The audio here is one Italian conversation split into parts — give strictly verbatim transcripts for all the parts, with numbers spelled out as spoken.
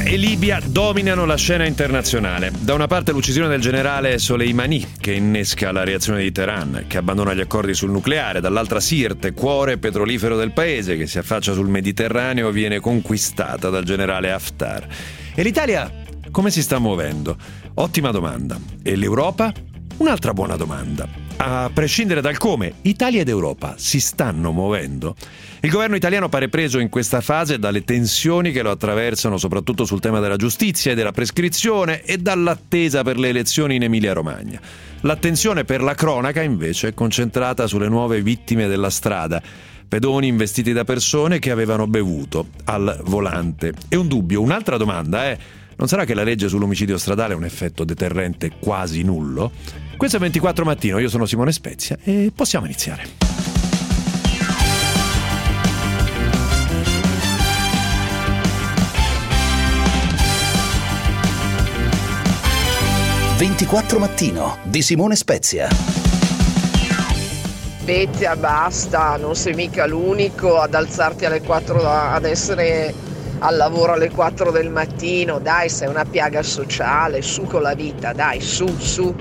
e Libia dominano la scena internazionale. Da una parte l'uccisione del generale Soleimani, che innesca la reazione di Teheran, che abbandona gli accordi sul nucleare, dall'altra Sirte, cuore petrolifero del paese, che si affaccia sul Mediterraneo, viene conquistata dal generale Haftar. E l'Italia come si sta muovendo? Ottima domanda. E l'Europa? Un'altra buona domanda. A prescindere dal come, Italia ed Europa si stanno muovendo? Il governo italiano pare preso in questa fase dalle tensioni che lo attraversano soprattutto sul tema della giustizia e della prescrizione e dall'attesa per le elezioni in Emilia-Romagna. L'attenzione per la cronaca invece è concentrata sulle nuove vittime della strada, pedoni investiti da persone che avevano bevuto al volante. E un dubbio, un'altra domanda è: non sarà che la legge sull'omicidio stradale ha un effetto deterrente quasi nullo? Questo è ventiquattro Mattino, io sono Simone Spezia e possiamo iniziare. ventiquattro Mattino di Simone Spezia. Spezia, basta, non sei mica l'unico ad alzarti alle quattro, ad essere al lavoro alle quattro del mattino. Dai, sei una piaga sociale, su con la vita, dai, su, su.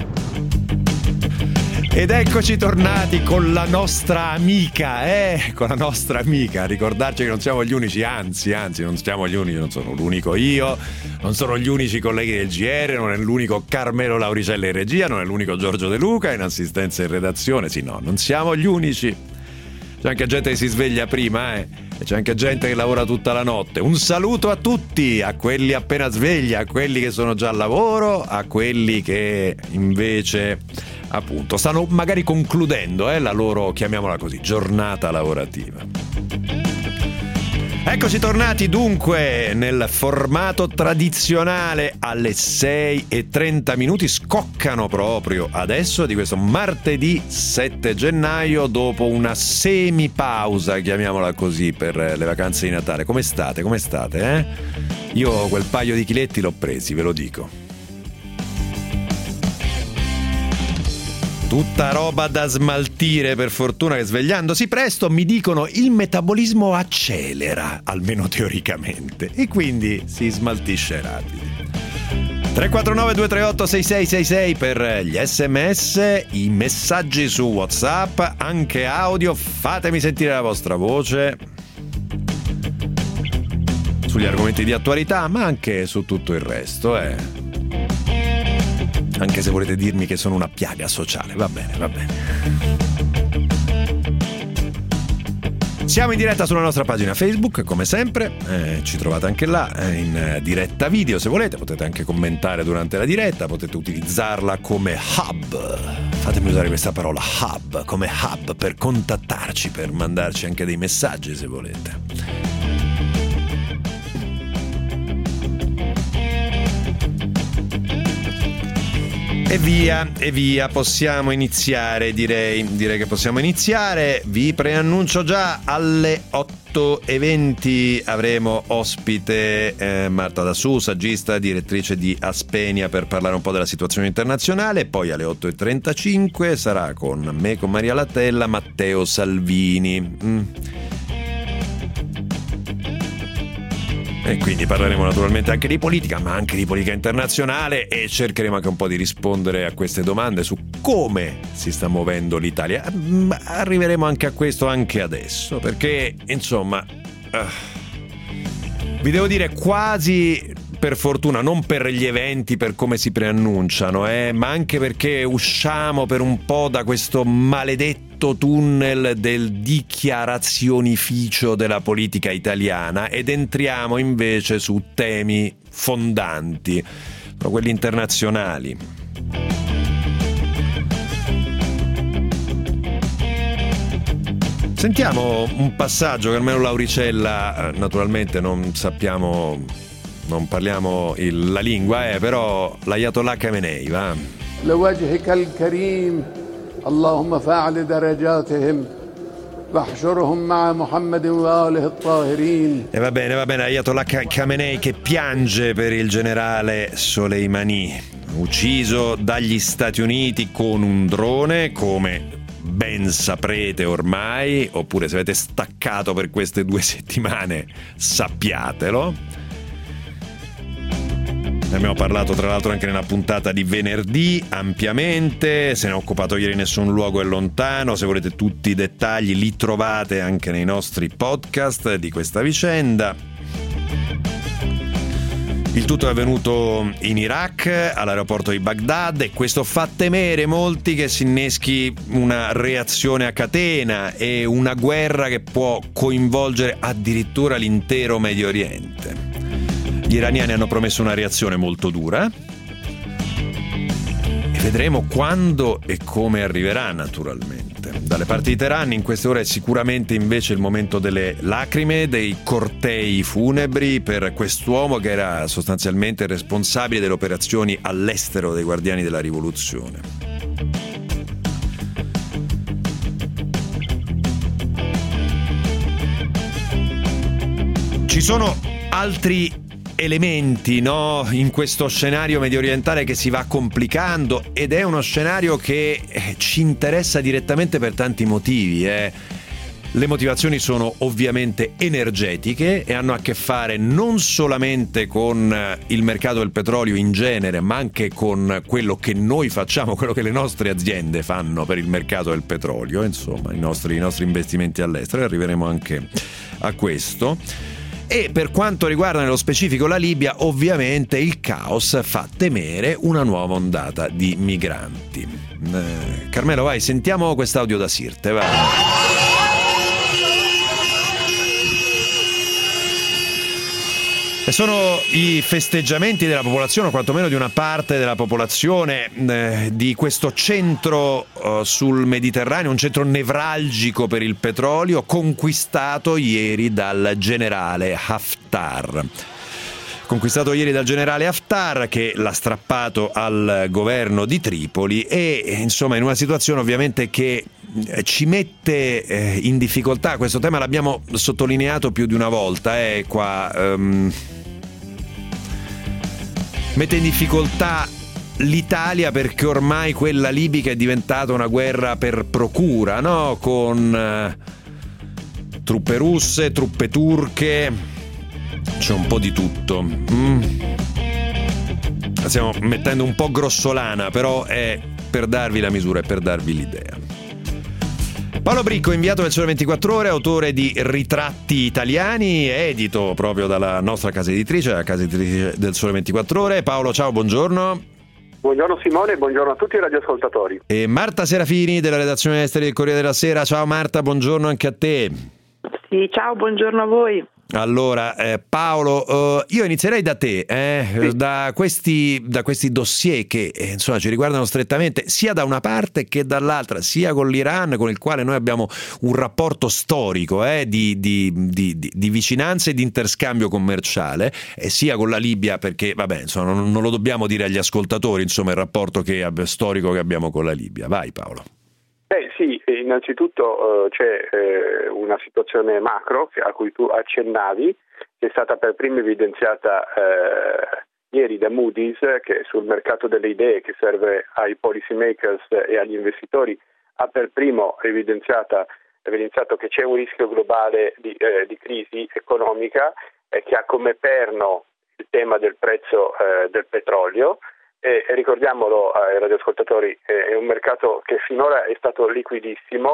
Ed eccoci tornati con la nostra amica, eh, con la nostra amica, ricordarci che non siamo gli unici, anzi, anzi, non siamo gli unici, non sono l'unico io, non sono gli unici colleghi del G R, non è l'unico Carmelo Lauricella in regia, non è l'unico Giorgio De Luca in assistenza e in redazione, sì, no, non siamo gli unici. C'è anche gente che si sveglia prima, eh, e c'è anche gente che lavora tutta la notte. Un saluto a tutti, a quelli appena svegli, a quelli che sono già al lavoro, a quelli che invece appunto stanno magari concludendo eh, la loro, chiamiamola così, giornata lavorativa. Eccoci tornati dunque nel formato tradizionale alle sei e trenta minuti, scoccano proprio adesso di questo martedì sette gennaio dopo una semipausa, chiamiamola così, per le vacanze di Natale. Come state? Come state? Eh? Io quel paio di chiletti l'ho presi, ve lo dico. Tutta roba da smaltire, per fortuna che svegliandosi presto mi dicono il metabolismo accelera, almeno teoricamente, e quindi si smaltisce rapido. tre quattro nove due tre otto sei sei sei sei per gli sms, i messaggi su WhatsApp, anche audio, fatemi sentire la vostra voce sugli argomenti di attualità, ma anche su tutto il resto, eh. Anche se volete dirmi che sono una piaga sociale, va bene, va bene. Siamo in diretta sulla nostra pagina Facebook, come sempre, eh, ci trovate anche là, eh, in diretta video se volete, potete anche commentare durante la diretta, potete utilizzarla come hub, fatemi usare questa parola, hub, come hub per contattarci, per mandarci anche dei messaggi se volete. E via, e via, possiamo iniziare, direi, direi che possiamo iniziare. Vi preannuncio già alle otto e venti avremo ospite eh, Marta Dassù, saggista, direttrice di Aspenia, per parlare un po' della situazione internazionale. Poi alle otto e trentacinque sarà con me, con Maria Lattella, Matteo Salvini. Mm. E quindi parleremo naturalmente anche di politica, ma anche di politica internazionale, e cercheremo anche un po' di rispondere a queste domande su come si sta muovendo l'Italia. Arriveremo anche a questo anche adesso, perché insomma uh, vi devo dire, quasi per fortuna, non per gli eventi, per come si preannunciano, eh, ma anche perché usciamo per un po' da questo maledetto tunnel del dichiarazionificio della politica italiana ed entriamo invece su temi fondanti, però quelli internazionali. Sentiamo un passaggio, Carmelo Lauricella, naturalmente non sappiamo, non parliamo il, la lingua, eh, però l'Ayatollah Khamenei, va. لوجهك الكريم اللهم فاعل درجاتهم واحشرهم مع محمد وآله الطاهرين. E va bene, va bene, Ayatollah Khamenei che piange per il generale Soleimani, ucciso dagli Stati Uniti con un drone, come ben saprete ormai, oppure se avete staccato per queste due settimane sappiatelo. Ne abbiamo parlato tra l'altro anche nella puntata di venerdì ampiamente, se ne è occupato ieri Nessun luogo è lontano. Se volete tutti i dettagli li trovate anche nei nostri podcast di questa vicenda. Il tutto è avvenuto in Iraq, all'aeroporto di Baghdad, e questo fa temere molti che si inneschi una reazione a catena e una guerra che può coinvolgere addirittura l'intero Medio Oriente. Gli iraniani hanno promesso una reazione molto dura e vedremo quando e come arriverà, naturalmente. Dalle parti di Teheran in queste ore è sicuramente invece il momento delle lacrime, dei cortei funebri per quest'uomo che era sostanzialmente responsabile delle operazioni all'estero dei Guardiani della Rivoluzione. Ci sono altri elementi, no, in questo scenario mediorientale che si va complicando, ed è uno scenario che ci interessa direttamente per tanti motivi. Eh. Le motivazioni sono ovviamente energetiche e hanno a che fare non solamente con il mercato del petrolio in genere, ma anche con quello che noi facciamo, quello che le nostre aziende fanno per il mercato del petrolio, insomma i nostri, i nostri investimenti all'estero, e arriveremo anche a questo. E per quanto riguarda nello specifico la Libia, ovviamente il caos fa temere una nuova ondata di migranti. Eh, Carmelo, vai, sentiamo quest'audio da Sirte, vai. E sono i festeggiamenti della popolazione, o quantomeno di una parte della popolazione, eh, di questo centro eh, sul Mediterraneo, un centro nevralgico per il petrolio, conquistato ieri dal generale Haftar. Conquistato ieri dal generale Haftar, che l'ha strappato al governo di Tripoli, e insomma in una situazione ovviamente che ci mette eh, in difficoltà. Questo tema l'abbiamo sottolineato più di una volta, eh, qua um, mette in difficoltà l'Italia, perché ormai quella libica è diventata una guerra per procura, no? Con eh, truppe russe, truppe turche, c'è un po' di tutto. Mm. La stiamo mettendo un po' grossolana, però è per darvi la misura e per darvi l'idea. Paolo Bricco, inviato del Sole ventiquattro Ore, autore di Ritratti italiani, edito proprio dalla nostra casa editrice, la casa editrice del Sole ventiquattro Ore. Paolo, ciao, buongiorno. Buongiorno Simone e buongiorno a tutti i radioascoltatori. E Marta Serafini della redazione esteri del Corriere della Sera. Ciao Marta, buongiorno anche a te. Sì, ciao, buongiorno a voi. Allora, eh, Paolo, uh, io inizierei da te, eh, sì. da, questi, da questi dossier che eh, insomma ci riguardano strettamente, sia da una parte che dall'altra, sia con l'Iran, con il quale noi abbiamo un rapporto storico eh, di, di, di, di, di vicinanza e di interscambio commerciale, e sia con la Libia, perché vabbè, insomma, non, non lo dobbiamo dire agli ascoltatori, insomma, il rapporto che, storico che abbiamo con la Libia. Vai Paolo. Beh sì, innanzitutto uh, c'è eh, una situazione macro a cui tu accennavi, che è stata per prima evidenziata eh, ieri da Moody's, che sul mercato delle idee, che serve ai policy makers e agli investitori, ha per primo evidenziata, evidenziato che c'è un rischio globale di, eh, di crisi economica eh, che ha come perno il tema del prezzo eh, del petrolio. E ricordiamolo ai radioascoltatori, è un mercato che finora è stato liquidissimo,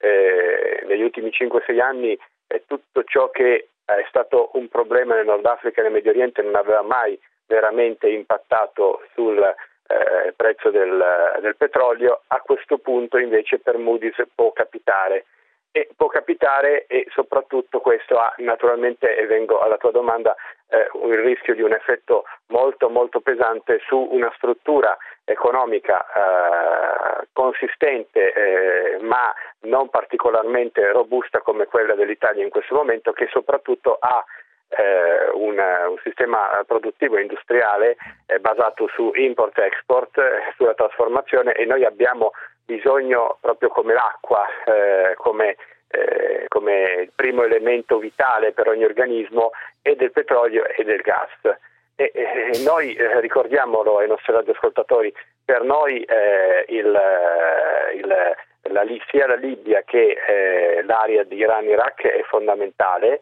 eh, negli ultimi cinque sei anni eh, tutto ciò che è stato un problema nel Nord Africa e nel Medio Oriente non aveva mai veramente impattato sul eh, prezzo del, del petrolio. A questo punto invece per Moody's può capitare. E può capitare, e soprattutto questo ha naturalmente, e vengo alla tua domanda, eh, il rischio di un effetto molto molto pesante su una struttura economica eh, consistente eh, ma non particolarmente robusta come quella dell'Italia in questo momento, che soprattutto ha eh, un, un sistema produttivo e industriale eh, basato su import-export, eh, sulla trasformazione, e noi abbiamo bisogno, proprio come l'acqua, eh, come, eh, come il primo elemento vitale per ogni organismo, e del petrolio e del gas. E, e noi, eh, ricordiamolo ai nostri radioascoltatori, per noi eh, il, il, la, sia la Libia che eh, l'area di Iran-Iraq è fondamentale,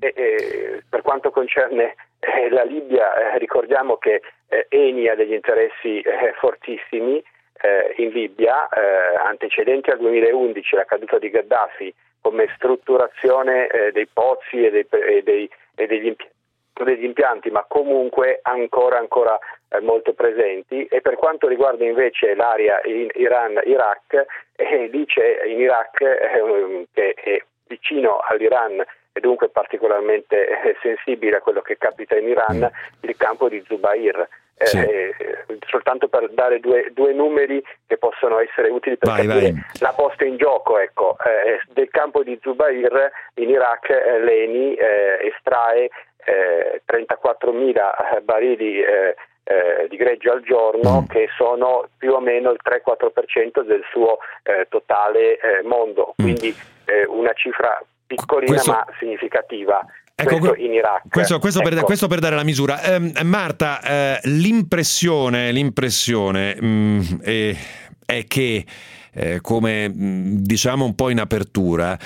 E, e, per quanto concerne eh, la Libia, eh, ricordiamo che eh, Eni ha degli interessi eh, fortissimi eh, in Libia, eh, antecedenti al duemilaundici, la caduta di Gheddafi, come strutturazione eh, dei pozzi e, dei, e, dei, e degli, impi- degli impianti, ma comunque ancora ancora eh, molto presenti. E per quanto riguarda invece l'area in Iran-Iraq, eh, lì c'è in Iraq eh, che è vicino all'Iran e dunque particolarmente eh, sensibile a quello che capita in Iran, mm. il campo di Zubair. Eh, sì. eh, soltanto per dare due, due numeri che possono essere utili per vai, capire vai. la posta in gioco, ecco. Eh, del campo di Zubair in Iraq eh, l'Eni eh, estrae eh, trentaquattromila barili eh, eh, di greggio al giorno, mm. che sono più o meno il tre quattro per cento del suo eh, totale eh, mondo, quindi mm. eh, una cifra piccolina questo... ma significativa. Ecco, questo in Iraq. Questo, questo, ecco. per, questo per dare la misura. Eh, Marta, eh, l'impressione, l'impressione mh, è, è che, eh, come mh, diciamo un po' in apertura,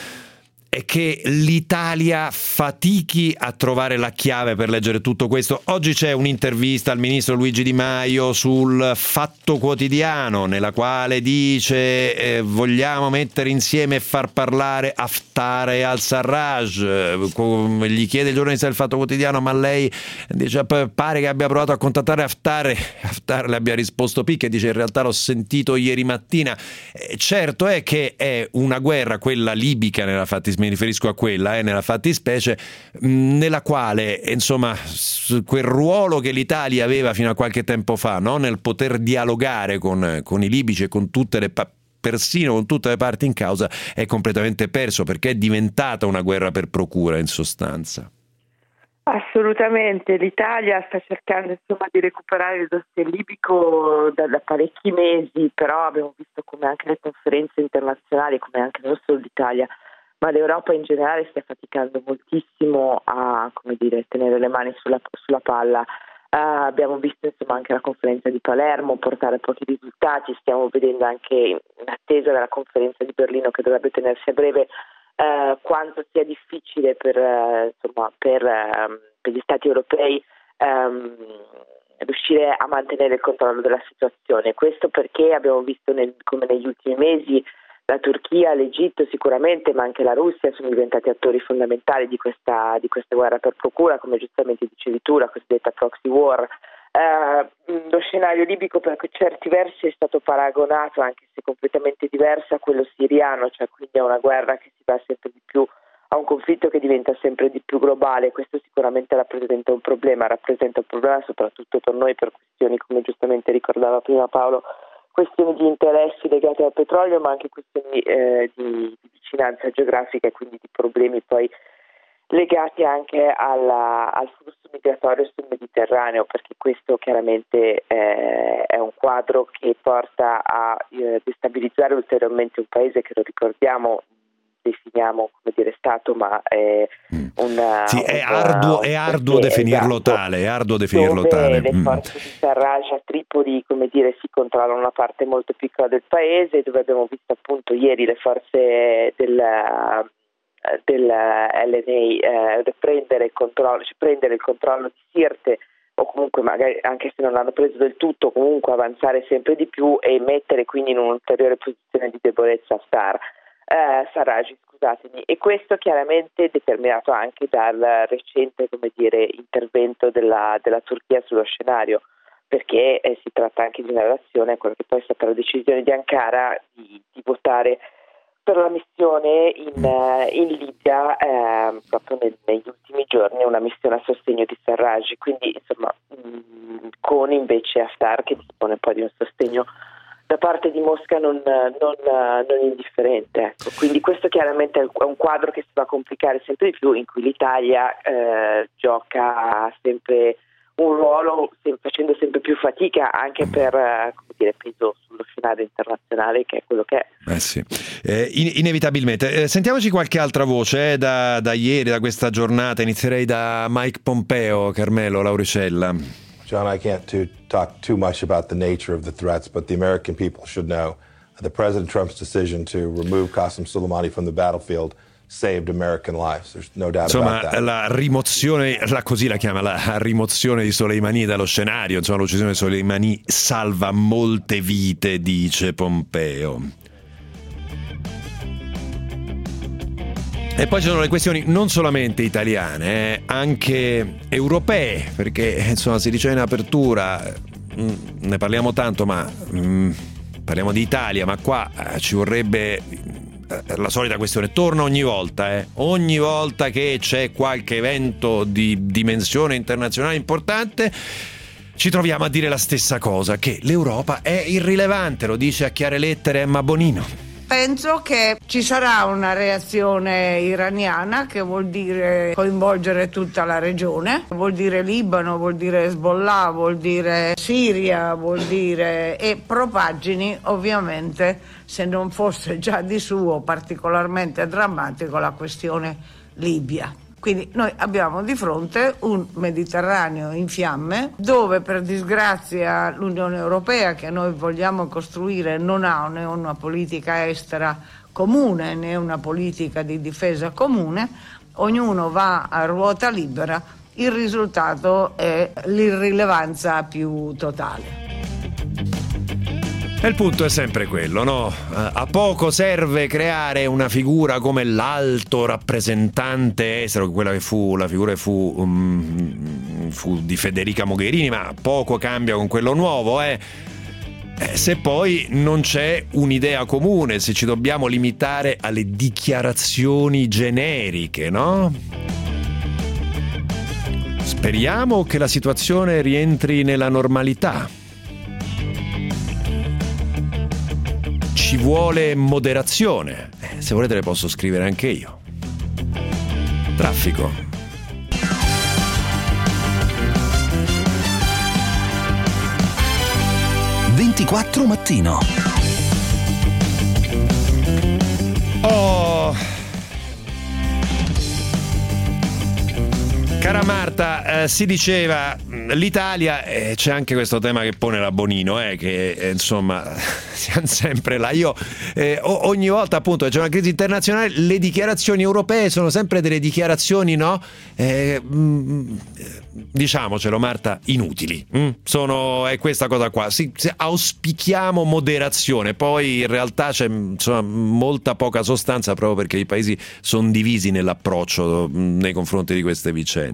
è che l'Italia fatichi a trovare la chiave per leggere tutto questo. Oggi c'è un'intervista al ministro Luigi Di Maio sul Fatto Quotidiano, nella quale dice eh, vogliamo mettere insieme e far parlare Haftar e al-Sarraj. Eh, gli chiede il giornalista del Fatto Quotidiano: ma lei dice, pare che abbia provato a contattare Haftar, e Haftar le abbia risposto picche e dice in realtà l'ho sentito ieri mattina. Eh, certo è che è una guerra, quella libica nella fattispecie, mi riferisco a quella, eh, nella fattispecie, mh, nella quale, insomma, quel ruolo che l'Italia aveva fino a qualche tempo fa, no? Nel poter dialogare con, con i libici e con tutte le pa- persino con tutte le parti in causa, è completamente perso, perché è diventata una guerra per procura, in sostanza. Assolutamente, l'Italia sta cercando insomma di recuperare il dossier libico da, da parecchi mesi, però abbiamo visto come anche le conferenze internazionali, come anche non solo l'Italia, ma l'Europa in generale stia faticando moltissimo a, come dire, tenere le mani sulla, sulla palla. Uh, abbiamo visto insomma anche la conferenza di Palermo portare pochi risultati, stiamo vedendo anche in attesa della conferenza di Berlino che dovrebbe tenersi a breve uh, quanto sia difficile per, uh, insomma, per, uh, per gli Stati europei um, riuscire a mantenere il controllo della situazione. Questo perché abbiamo visto nel, come negli ultimi mesi la Turchia, l'Egitto sicuramente, ma anche la Russia sono diventati attori fondamentali di questa, di questa guerra per procura, come giustamente dicevi tu, la cosiddetta proxy war. Eh, lo scenario libico per certi versi è stato paragonato, anche se completamente diverso, a quello siriano, cioè quindi a una guerra che si va sempre di più, a un conflitto che diventa sempre di più globale. Questo sicuramente rappresenta un problema, rappresenta un problema soprattutto per noi per questioni, come giustamente ricordava prima Paolo, questioni di interessi legati al petrolio, ma anche questioni eh, di, di vicinanza geografica e quindi di problemi poi legati anche alla, al flusso migratorio sul Mediterraneo, perché questo chiaramente eh, è un quadro che porta a eh, destabilizzare ulteriormente un paese che, lo ricordiamo, definiamo come dire Stato, ma è un sì, è arduo, è arduo definirlo esatto, tale, è arduo definirlo dove tale. Le forze mm. di Sarraj a Tripoli, come dire, si controllano una parte molto piccola del paese, dove abbiamo visto appunto ieri le forze del dell'L N A eh, prendere il controllo, cioè prendere il controllo di Sirte, o comunque magari anche se non l'hanno preso del tutto, comunque avanzare sempre di più e mettere quindi in un'ulteriore posizione di debolezza Haftar. Eh, Sarraj, scusatemi, e questo chiaramente determinato anche dal recente, come dire, intervento della, della Turchia sullo scenario, perché eh, si tratta anche di una relazione a quella che poi è stata la decisione di Ankara di, di votare per la missione in, uh, in Libia eh, proprio nel, negli ultimi giorni, una missione a sostegno di Sarraj, quindi insomma mh, con invece Haftar che dispone poi di un sostegno da parte di Mosca non, non, non indifferente. Ecco. Quindi questo chiaramente è un quadro che si va a complicare sempre di più, in cui l'Italia eh, gioca sempre un ruolo, facendo sempre più fatica anche per come dire, peso sullo scenario internazionale, che è quello che è. Eh sì, eh, in- inevitabilmente. Eh, sentiamoci qualche altra voce eh, da, da ieri, da questa giornata. Inizierei da Mike Pompeo, Carmelo Lauricella. John, I can't too, talk too much about the nature of the threats, but the American people should know that President Trump's decision to remove Qasem Soleimani from the battlefield saved American lives. There's no doubt Insomma, about that. la rimozione, la, così la chiama, la rimozione di Soleimani dallo scenario, insomma l'uccisione di Soleimani salva molte vite, dice Pompeo. E poi ci sono le questioni non solamente italiane, eh, anche europee, perché insomma si diceva in apertura, mh, ne parliamo tanto, ma mh, parliamo di Italia, ma qua eh, ci vorrebbe eh, la solita questione, torna ogni volta, eh, ogni volta che c'è qualche evento di dimensione internazionale importante, ci troviamo a dire la stessa cosa, che l'Europa è irrilevante, lo dice a chiare lettere Emma Bonino. Penso che ci sarà una reazione iraniana, che vuol dire coinvolgere tutta la regione, vuol dire Libano, vuol dire Hezbollah, vuol dire Siria, vuol dire e propagini ovviamente, se non fosse già di suo particolarmente drammatico, la questione Libia. Quindi noi abbiamo di fronte un Mediterraneo in fiamme, dove per disgrazia l'Unione Europea, che noi vogliamo costruire, non ha né una politica estera comune né una politica di difesa comune, ognuno va a ruota libera, il risultato è l'irrilevanza più totale. E il punto è sempre quello, no? A poco serve creare una figura come l'alto rappresentante estero, quella che fu, la figura che fu, um, fu di Federica Mogherini, ma poco cambia con quello nuovo, eh? Se poi non c'è un'idea comune, se ci dobbiamo limitare alle dichiarazioni generiche, no? Speriamo che la situazione rientri nella normalità. Ci vuole moderazione. Eh, se volete le posso scrivere anche io. Traffico. ventiquattro mattino. Oh. Cara Marta, eh, si diceva l'Italia, eh, c'è anche questo tema che pone la Bonino, eh, che eh, insomma siamo sempre là. Io eh, ogni volta appunto che c'è una crisi internazionale, le dichiarazioni europee sono sempre delle dichiarazioni, no? Eh, mh, diciamocelo Marta, inutili. Mh? Sono è questa cosa qua. Si, si, auspichiamo moderazione, poi in realtà c'è insomma molta poca sostanza proprio perché i paesi sono divisi nell'approccio mh, nei confronti di queste vicende.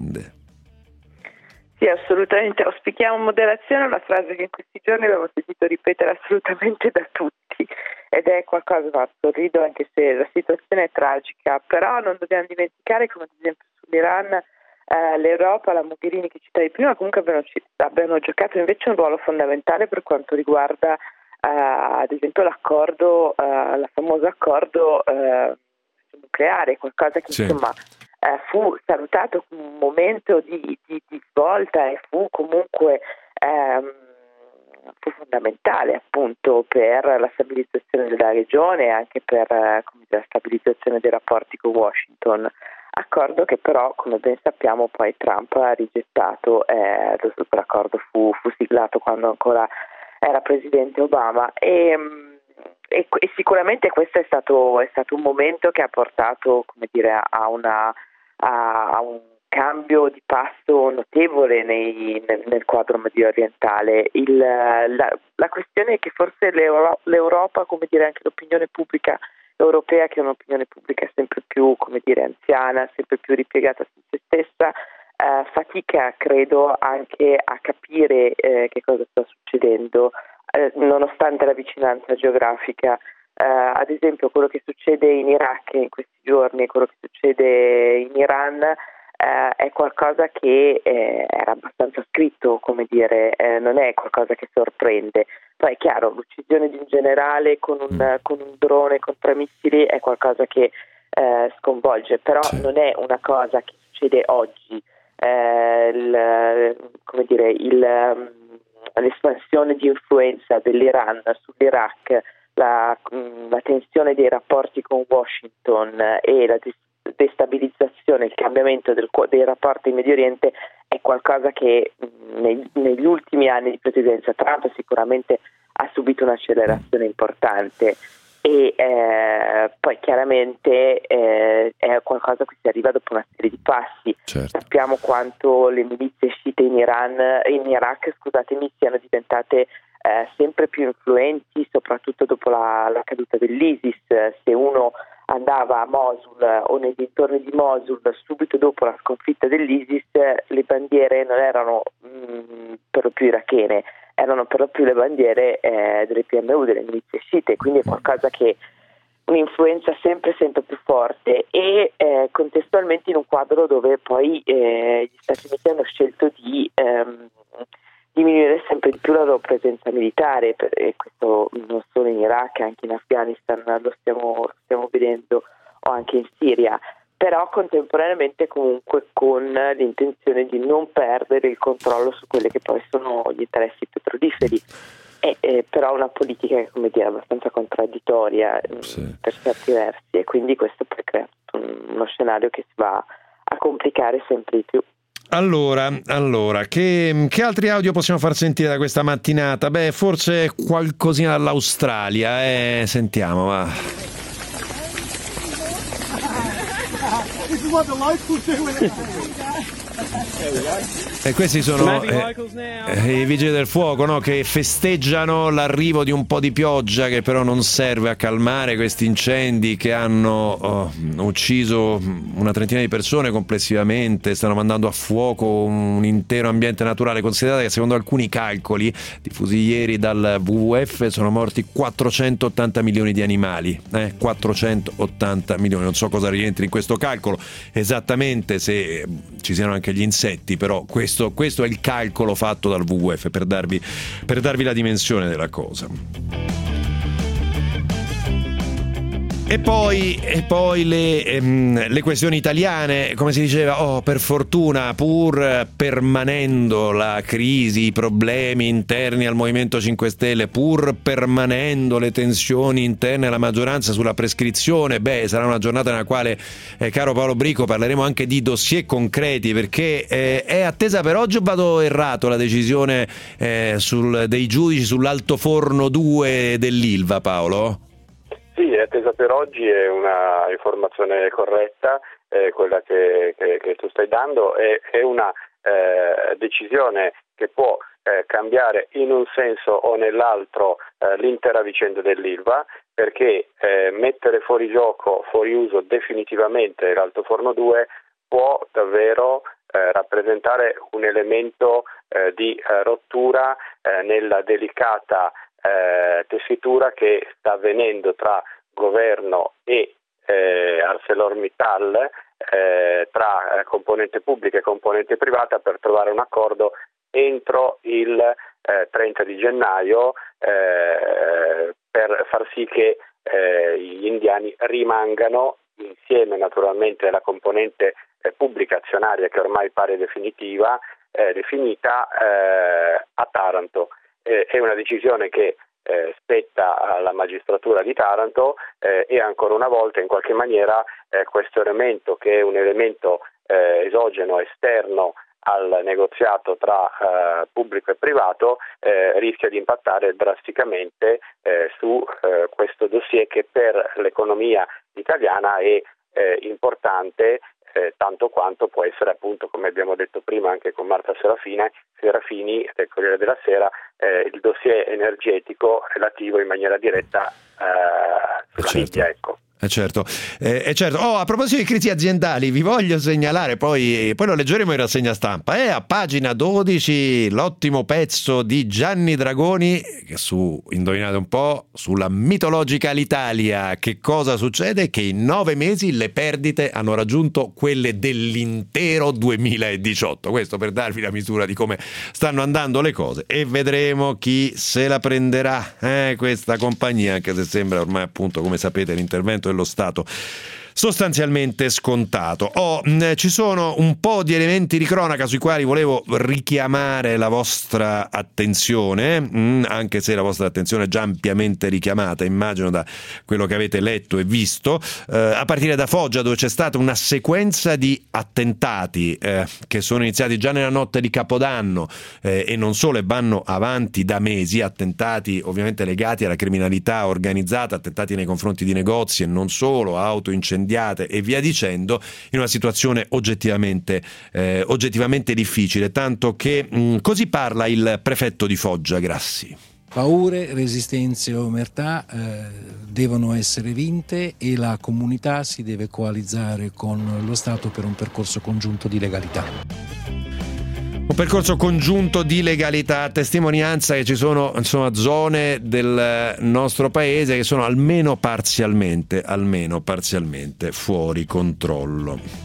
Sì, assolutamente. Auspichiamo moderazione, è una frase che in questi giorni abbiamo sentito ripetere assolutamente da tutti ed è qualcosa, ma sorrido anche se la situazione è tragica, però non dobbiamo dimenticare, come ad esempio sull'Iran, eh, l'Europa, la Mogherini che citavi prima, comunque abbiano, abbiano giocato invece un ruolo fondamentale per quanto riguarda eh, ad esempio l'accordo, eh, la famosa accordo eh, nucleare, qualcosa che sì. insomma Eh, fu salutato come un momento di, di, di svolta e fu comunque ehm, fu fondamentale appunto per la stabilizzazione della regione e anche per eh, come dire, la stabilizzazione dei rapporti con Washington, accordo che però come ben sappiamo poi Trump ha rigettato, eh, l'accordo fu, fu siglato quando ancora era presidente Obama e E, e sicuramente questo è stato, è stato un momento che ha portato come dire, a, una, a, a un cambio di passo notevole nei, nel, nel quadro medio orientale. Il, la, la questione è che forse l'Euro, l'Europa, come dire anche l'opinione pubblica europea, che è un'opinione pubblica sempre più come dire, anziana, sempre più ripiegata su se stessa, eh, fatica credo anche a capire eh, che cosa sta succedendo. Nonostante la vicinanza geografica, eh, ad esempio quello che succede in Iraq in questi giorni, quello che succede in Iran eh, è qualcosa che eh, era abbastanza scritto, come dire, eh, non è qualcosa che sorprende. Poi è chiaro, l'uccisione di un generale con un, con un drone, con tre missili è qualcosa che eh, sconvolge, però sì. non è una cosa che succede oggi. Eh, il, come dire, il l'espansione di influenza dell'Iran sull'Iraq, la, la tensione dei rapporti con Washington e la destabilizzazione, il cambiamento del, dei rapporti in Medio Oriente è qualcosa che nei, negli ultimi anni di presidenza Trump sicuramente ha subito un'accelerazione importante e eh, poi chiaramente eh, è qualcosa che si arriva dopo una serie di passi. Certo. Sappiamo quanto le milizie sciite in Iran, in Iraq, scusatemi, siano diventate eh, sempre più influenti, soprattutto dopo la, la caduta dell'ISIS. Se uno andava a Mosul o nei dintorni di Mosul subito dopo la sconfitta dell'ISIS, le bandiere non erano mh, per lo più irachene, erano per lo più le bandiere eh, delle P M U, delle milizie sciite, quindi è qualcosa che un'influenza sempre sempre più forte e eh, contestualmente in un quadro dove poi eh, gli Stati Uniti hanno scelto di ehm, diminuire sempre di più la loro presenza militare, per, e questo non solo in Iraq, anche in Afghanistan lo stiamo, lo stiamo vedendo, o anche in Siria, però contemporaneamente comunque con l'intenzione di non perdere il controllo su quelli che poi sono gli interessi petroliferi. È, è però una politica che, come dire, abbastanza contraddittoria, sì, per certi versi, e quindi questo poi crea uno scenario che si va a complicare sempre di più. Allora, allora che, che altri audio possiamo far sentire da questa mattinata? Beh, forse qualcosina dall'Australia, eh? Sentiamo, va. E questi sono eh, eh, i vigili del fuoco, no? Che festeggiano l'arrivo di un po' di pioggia che però non serve a calmare questi incendi che hanno oh, ucciso una trentina di persone complessivamente, stanno mandando a fuoco un intero ambiente naturale. Considerate che secondo alcuni calcoli diffusi ieri dal W W F sono morti quattrocentottanta milioni di animali, eh? quattrocentottanta milioni, non so cosa rientri in questo calcolo esattamente, se ci siano anche gli insetti, però questo Questo è il calcolo fatto dal W W F per darvi, per darvi la dimensione della cosa. E poi, e poi le, ehm, le questioni italiane, come si diceva, oh, per fortuna, pur permanendo la crisi, i problemi interni al Movimento cinque Stelle, pur permanendo le tensioni interne alla maggioranza sulla prescrizione, beh, sarà una giornata nella quale, eh, caro Paolo Bricco, parleremo anche di dossier concreti, perché eh, è attesa per oggi, o vado errato, la decisione eh, sul, dei giudici sull'altoforno due dell'Ilva, Paolo? Sì, è attesa per oggi, è una informazione corretta, eh, quella che, che, che tu stai dando, è, è una eh, decisione che può eh, cambiare in un senso o nell'altro eh, l'intera vicenda dell'Ilva, perché eh, mettere fuori gioco, fuori uso definitivamente l'altoforno due può davvero eh, rappresentare un elemento eh, di eh, rottura eh, nella delicata Eh, tessitura che sta avvenendo tra governo e eh, ArcelorMittal, eh, tra eh, componente pubblica e componente privata, per trovare un accordo entro il eh, trenta di gennaio eh, per far sì che eh, gli indiani rimangano insieme naturalmente alla componente eh, pubblica azionaria, che ormai pare definitiva, eh, definita eh, a Taranto. Eh, è una decisione che eh, spetta alla magistratura di Taranto eh, e ancora una volta in qualche maniera eh, questo elemento, che è un elemento eh, esogeno, esterno al negoziato tra eh, pubblico e privato, eh, rischia di impattare drasticamente eh, su eh, questo dossier, che per l'economia italiana è eh, importante, Eh, tanto quanto può essere, appunto, come abbiamo detto prima anche con Marta Serafina, Serafini del Corriere della Sera, eh, il dossier energetico relativo in maniera diretta eh, sulla certo. Libia, ecco. Eh certo, eh, eh certo. Oh, a proposito di crisi aziendali, vi voglio segnalare, poi, poi lo leggeremo in rassegna stampa, è a pagina dodici l'ottimo pezzo di Gianni Dragoni, che su, indovinate un po', sulla mitologica Alitalia. Che cosa succede? Che in nove mesi le perdite hanno raggiunto quelle dell'intero duemiladiciotto. Questo per darvi la misura di come stanno andando le cose, e vedremo chi se la prenderà, eh, questa compagnia, anche se sembra ormai, appunto, come sapete, l'intervento dello Stato sostanzialmente scontato. Oh, mh, ci sono un po' di elementi di cronaca sui quali volevo richiamare la vostra attenzione, mh, anche se la vostra attenzione è già ampiamente richiamata, immagino, da quello che avete letto e visto, eh, a partire da Foggia, dove c'è stata una sequenza di attentati eh, che sono iniziati già nella notte di Capodanno eh, e non solo, e vanno avanti da mesi, attentati ovviamente legati alla criminalità organizzata, attentati nei confronti di negozi e non solo, auto incendiate e via dicendo, in una situazione oggettivamente, eh, oggettivamente difficile, tanto che mh, così parla il prefetto di Foggia, Grassi. Paure, resistenze e omertà eh, devono essere vinte e la comunità si deve coalizzare con lo Stato per un percorso congiunto di legalità. Un percorso congiunto di legalità, a testimonianza che ci sono, insomma, zone del nostro paese che sono almeno parzialmente, almeno parzialmente fuori controllo.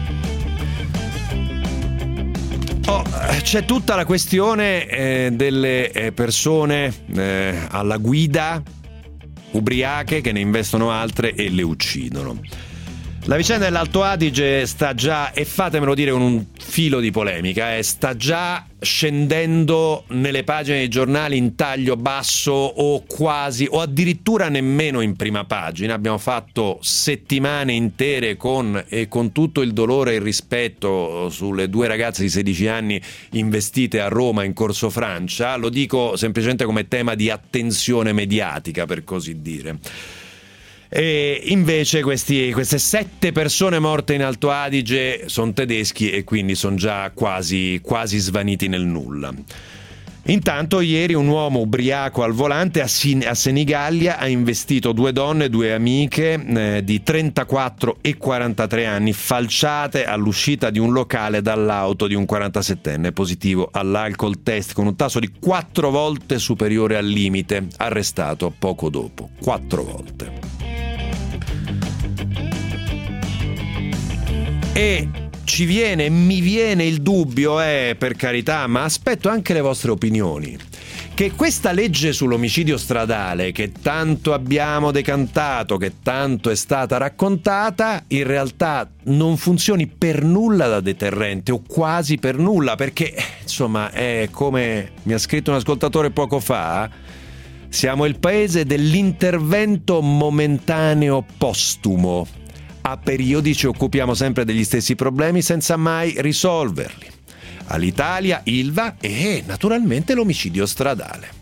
Oh, c'è tutta la questione eh, delle eh, persone eh, alla guida ubriache che ne investono altre e le uccidono. La vicenda dell'Alto Adige sta già, e fatemelo dire con un filo di polemica, eh, sta già scendendo nelle pagine dei giornali in taglio basso o quasi, o addirittura nemmeno in prima pagina. Abbiamo fatto settimane intere con, e con tutto il dolore e il rispetto sulle due ragazze di sedici anni investite a Roma in Corso Francia. Lo dico semplicemente come tema di attenzione mediatica, per così dire. E invece questi, queste sette persone morte in Alto Adige sono tedeschi e quindi sono già quasi, quasi svaniti nel nulla. Intanto ieri un uomo ubriaco al volante a, Sin- a Senigallia ha investito due donne, due amiche eh, di trentaquattro e quarantatré anni, falciate all'uscita di un locale dall'auto di un quarantasettenne positivo all'alcol test con un tasso di quattro volte superiore al limite, arrestato poco dopo. Quattro volte. E ci viene, mi viene il dubbio, eh, per carità, ma aspetto anche le vostre opinioni, che questa legge sull'omicidio stradale, che tanto abbiamo decantato, che tanto è stata raccontata, in realtà non funzioni per nulla da deterrente, o quasi per nulla, perché, insomma, è come mi ha scritto un ascoltatore poco fa, siamo il paese dell'intervento momentaneo postumo. A periodi ci occupiamo sempre degli stessi problemi senza mai risolverli. All'Italia, Ilva e naturalmente l'omicidio stradale.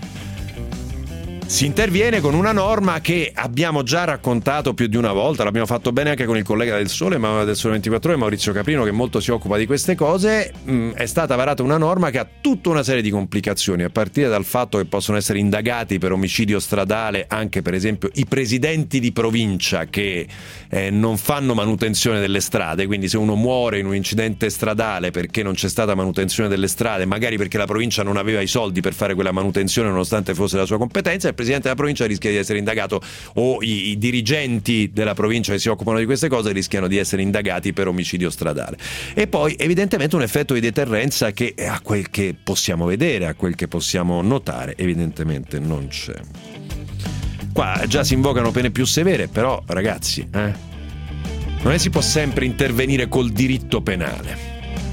Si interviene con una norma che abbiamo già raccontato più di una volta, l'abbiamo fatto bene anche con il collega del Sole, ma del Sole ventiquattro Ore, Maurizio Caprino, che molto si occupa di queste cose. Mh, è stata varata una norma che ha tutta una serie di complicazioni, a partire dal fatto che possono essere indagati per omicidio stradale anche, per esempio, i presidenti di provincia che eh, non fanno manutenzione delle strade, quindi se uno muore in un incidente stradale perché non c'è stata manutenzione delle strade, magari perché la provincia non aveva i soldi per fare quella manutenzione nonostante fosse la sua competenza, il presidente della provincia rischia di essere indagato, o i, i dirigenti della provincia che si occupano di queste cose rischiano di essere indagati per omicidio stradale. E poi evidentemente un effetto di deterrenza che a quel che possiamo vedere, a quel che possiamo notare, evidentemente non c'è. Qua già si invocano pene più severe, però ragazzi, eh, non è si può sempre intervenire col diritto penale.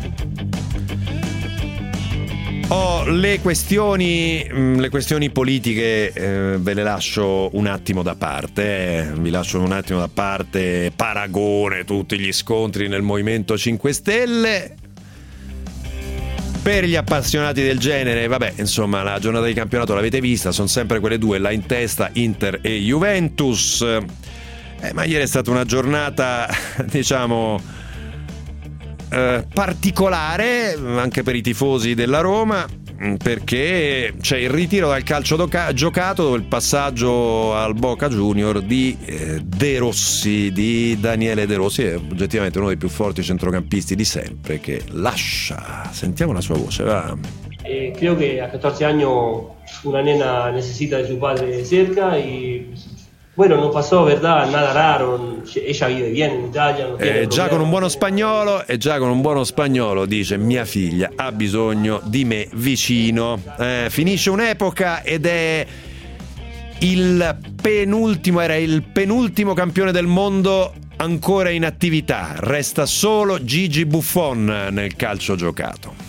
Oh, le questioni, le questioni politiche eh, ve le lascio un attimo da parte, eh. vi lascio un attimo da parte, paragone tutti gli scontri nel Movimento cinque Stelle. Per gli appassionati del genere, vabbè, insomma, la giornata di campionato l'avete vista, sono sempre quelle due là in testa, Inter e Juventus, eh, ma ieri è stata una giornata, diciamo, Eh, particolare anche per i tifosi della Roma, perché c'è il ritiro dal calcio doca- giocato dopo il passaggio al Boca Junior di eh, De Rossi, di Daniele De Rossi, è oggettivamente uno dei più forti centrocampisti di sempre, che lascia. Sentiamo la sua voce, va. Eh, creo que a catorce años una nena necesita de su padre cerca y bueno, non pasó, verdad, nada raro, ella vive bien in Italia. Non eh, già con un buono spagnolo, e già con un buono spagnolo dice: mia figlia ha bisogno di me vicino. Eh, finisce un'epoca ed è il penultimo, era il penultimo campione del mondo ancora in attività, resta solo Gigi Buffon nel calcio giocato.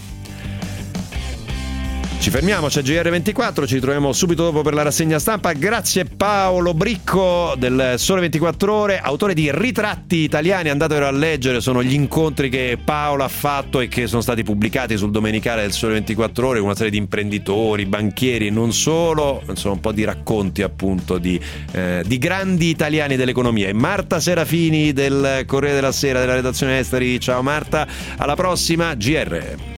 Ci fermiamo, c'è G R ventiquattro, ci ritroviamo subito dopo per la rassegna stampa. Grazie Paolo Bricco del Sole ventiquattro Ore, autore di Ritratti Italiani, andatevelo a leggere, sono gli incontri che Paolo ha fatto e che sono stati pubblicati sul domenicale del Sole ventiquattro Ore con una serie di imprenditori, banchieri e non solo, insomma un po' di racconti appunto di, eh, di grandi italiani dell'economia. E Marta Serafini del Corriere della Sera della redazione esteri, ciao Marta, alla prossima G R.